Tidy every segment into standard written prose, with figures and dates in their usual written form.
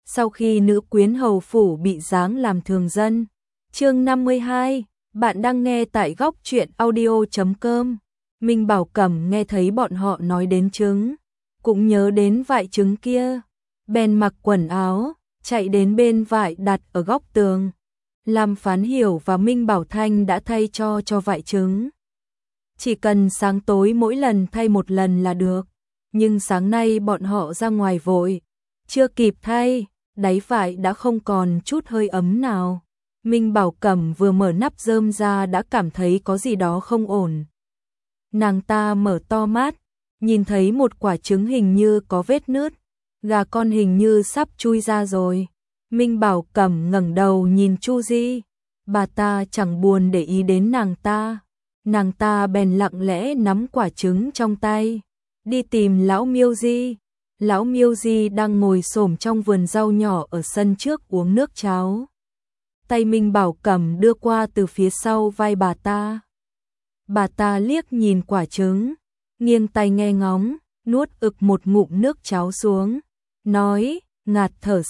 sau khi nữ quyến hầu phủ bị giáng làm thường dân. Chương 52, bạn đang nghe tại góc truyện audio.com. Minh Bảo Cẩm nghe thấy bọn họ nói đến trứng, cũng nhớ đến vại trứng kia, bèn mặc quần áo, chạy đến bên vại đặt ở góc tường. Lam Phán Hiểu và Minh Bảo Thanh đã thay cho vại trứng. Chỉ cần sáng tối mỗi lần thay một lần là được, nhưng sáng nay bọn họ ra ngoài vội, chưa kịp thay, đáy vại đã không còn chút hơi ấm nào. Minh Bảo Cẩm vừa mở nắp rơm ra đã cảm thấy có gì đó không ổn. Nàng ta mở to mắt, nhìn thấy một quả trứng hình như có vết nứt, gà con hình như sắp chui ra rồi. Minh Bảo Cẩm ngẩng đầu nhìn Chu Di, bà ta chẳng buồn để ý đến nàng ta bèn lặng lẽ nắm quả trứng trong tay, đi tìm lão Miêu Di. Lão Miêu Di đang ngồi xổm trong vườn rau nhỏ ở sân trước uống nước cháo. Tay Minh Bảo Cẩm đưa qua từ phía sau vai bà ta. Bà ta liếc nhìn quả trứng, nghiêng tay nghe ngóng, nuốt ực một ngụm nước cháo xuống, nói, ngạt thở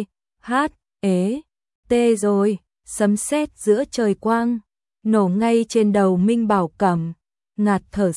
tê rồi, sấm sét giữa trời quang, nổ ngay trên đầu Minh Bảo Cẩm, ngạt thở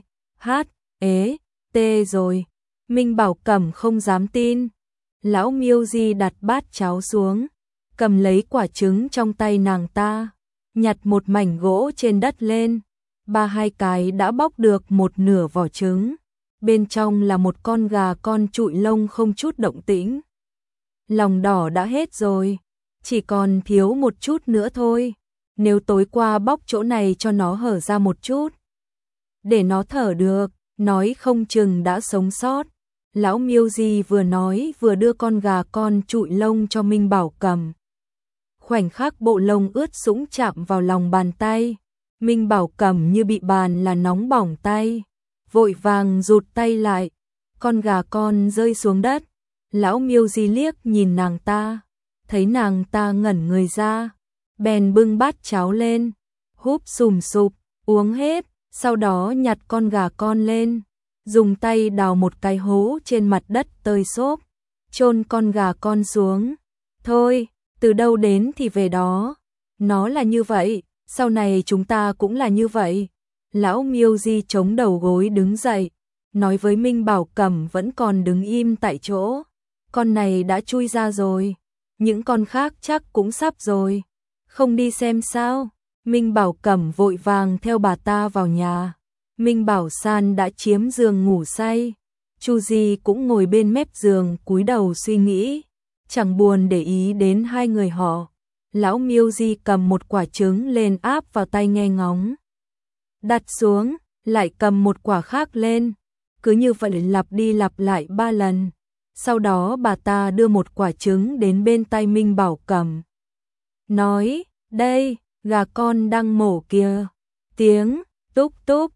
tê rồi. Minh Bảo Cẩm không dám tin. Lão Miêu Di đặt bát cháo xuống, cầm lấy quả trứng trong tay nàng ta, nhặt một mảnh gỗ trên đất lên. Hai cái đã bóc được một nửa vỏ trứng, bên trong là một con gà con trụi lông không chút động tĩnh. Lòng đỏ đã hết rồi, chỉ còn thiếu một chút nữa thôi. Nếu tối qua bóc chỗ này cho nó hở ra một chút, để nó thở được, nói không chừng đã sống sót. Lão Miêu Di vừa nói vừa đưa con gà con trụi lông cho Minh Bảo Cẩm. Khoảnh khắc bộ lông ướt sũng chạm vào lòng bàn tay, Minh Bảo Cẩm như bị bàn là nóng bỏng tay, vội vàng rụt tay lại. Con gà con rơi xuống đất. Lão Miêu Di liếc nhìn nàng ta, thấy nàng ta ngẩn người ra, bèn bưng bát cháo lên, húp sùm sụp, uống hết, sau đó nhặt con gà con lên, dùng tay đào một cái hố trên mặt đất tơi xốp, chôn con gà con xuống. Thôi, từ đâu đến thì về đó, nó là như vậy, sau này chúng ta cũng là như vậy. Lão Miêu Di chống đầu gối đứng dậy, nói với Minh Bảo Cẩm vẫn còn đứng im tại chỗ, con này đã chui ra rồi, những con khác chắc cũng sắp rồi, không đi xem sao? Minh Bảo Cẩm vội vàng theo bà ta vào nhà. Minh Bảo San đã chiếm giường ngủ say, Chu Di cũng ngồi bên mép giường cúi đầu suy nghĩ, chẳng buồn để ý đến hai người họ. Lão Miêu Di cầm một quả trứng lên áp vào tay nghe ngóng, đặt xuống, lại cầm một quả khác lên, cứ như vậy lặp đi lặp lại 3 lần. Sau đó bà ta đưa một quả trứng đến bên tay Minh Bảo Cẩm, nói, đây, gà con đang mổ kìa. Tiếng túc túc,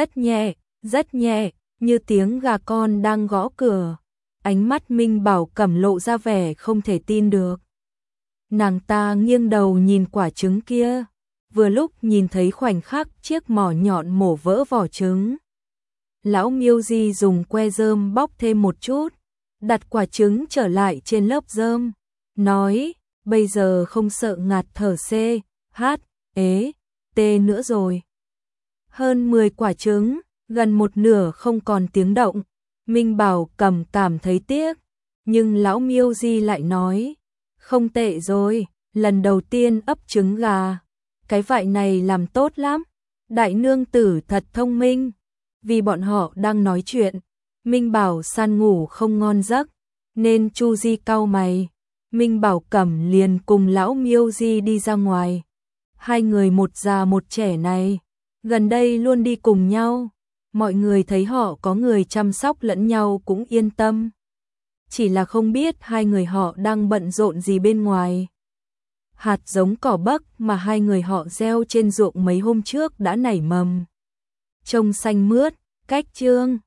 rất nhẹ, như tiếng gà con đang gõ cửa. Ánh mắt Minh Bảo Cẩm lộ ra vẻ không thể tin được. Nàng ta nghiêng đầu nhìn quả trứng kia, vừa lúc nhìn thấy khoảnh khắc chiếc mỏ nhọn mổ vỡ vỏ trứng. Lão Miêu Di dùng que rơm bóc thêm một chút, đặt quả trứng trở lại trên lớp rơm, nói, bây giờ không sợ ngạt thở tê nữa rồi. Hơn 10 quả trứng, gần một nửa không còn tiếng động. Minh Bảo Cẩm cảm thấy tiếc, nhưng lão Miêu Di lại nói, không tệ rồi, lần đầu tiên ấp trứng gà, cái vại này làm tốt lắm, đại nương tử thật thông minh. Vì bọn họ đang nói chuyện, Minh Bảo San ngủ không ngon giấc, nên Chu Di cau mày. Minh Bảo Cẩm liền cùng lão Miêu Di đi ra ngoài. Hai người một già một trẻ này, gần đây luôn đi cùng nhau, mọi người thấy họ có người chăm sóc lẫn nhau cũng yên tâm. Chỉ là không biết hai người họ đang bận rộn gì bên ngoài. Hạt giống cỏ bấc mà hai người họ gieo trên ruộng mấy hôm trước đã nảy mầm, trông xanh mướt. Cách chương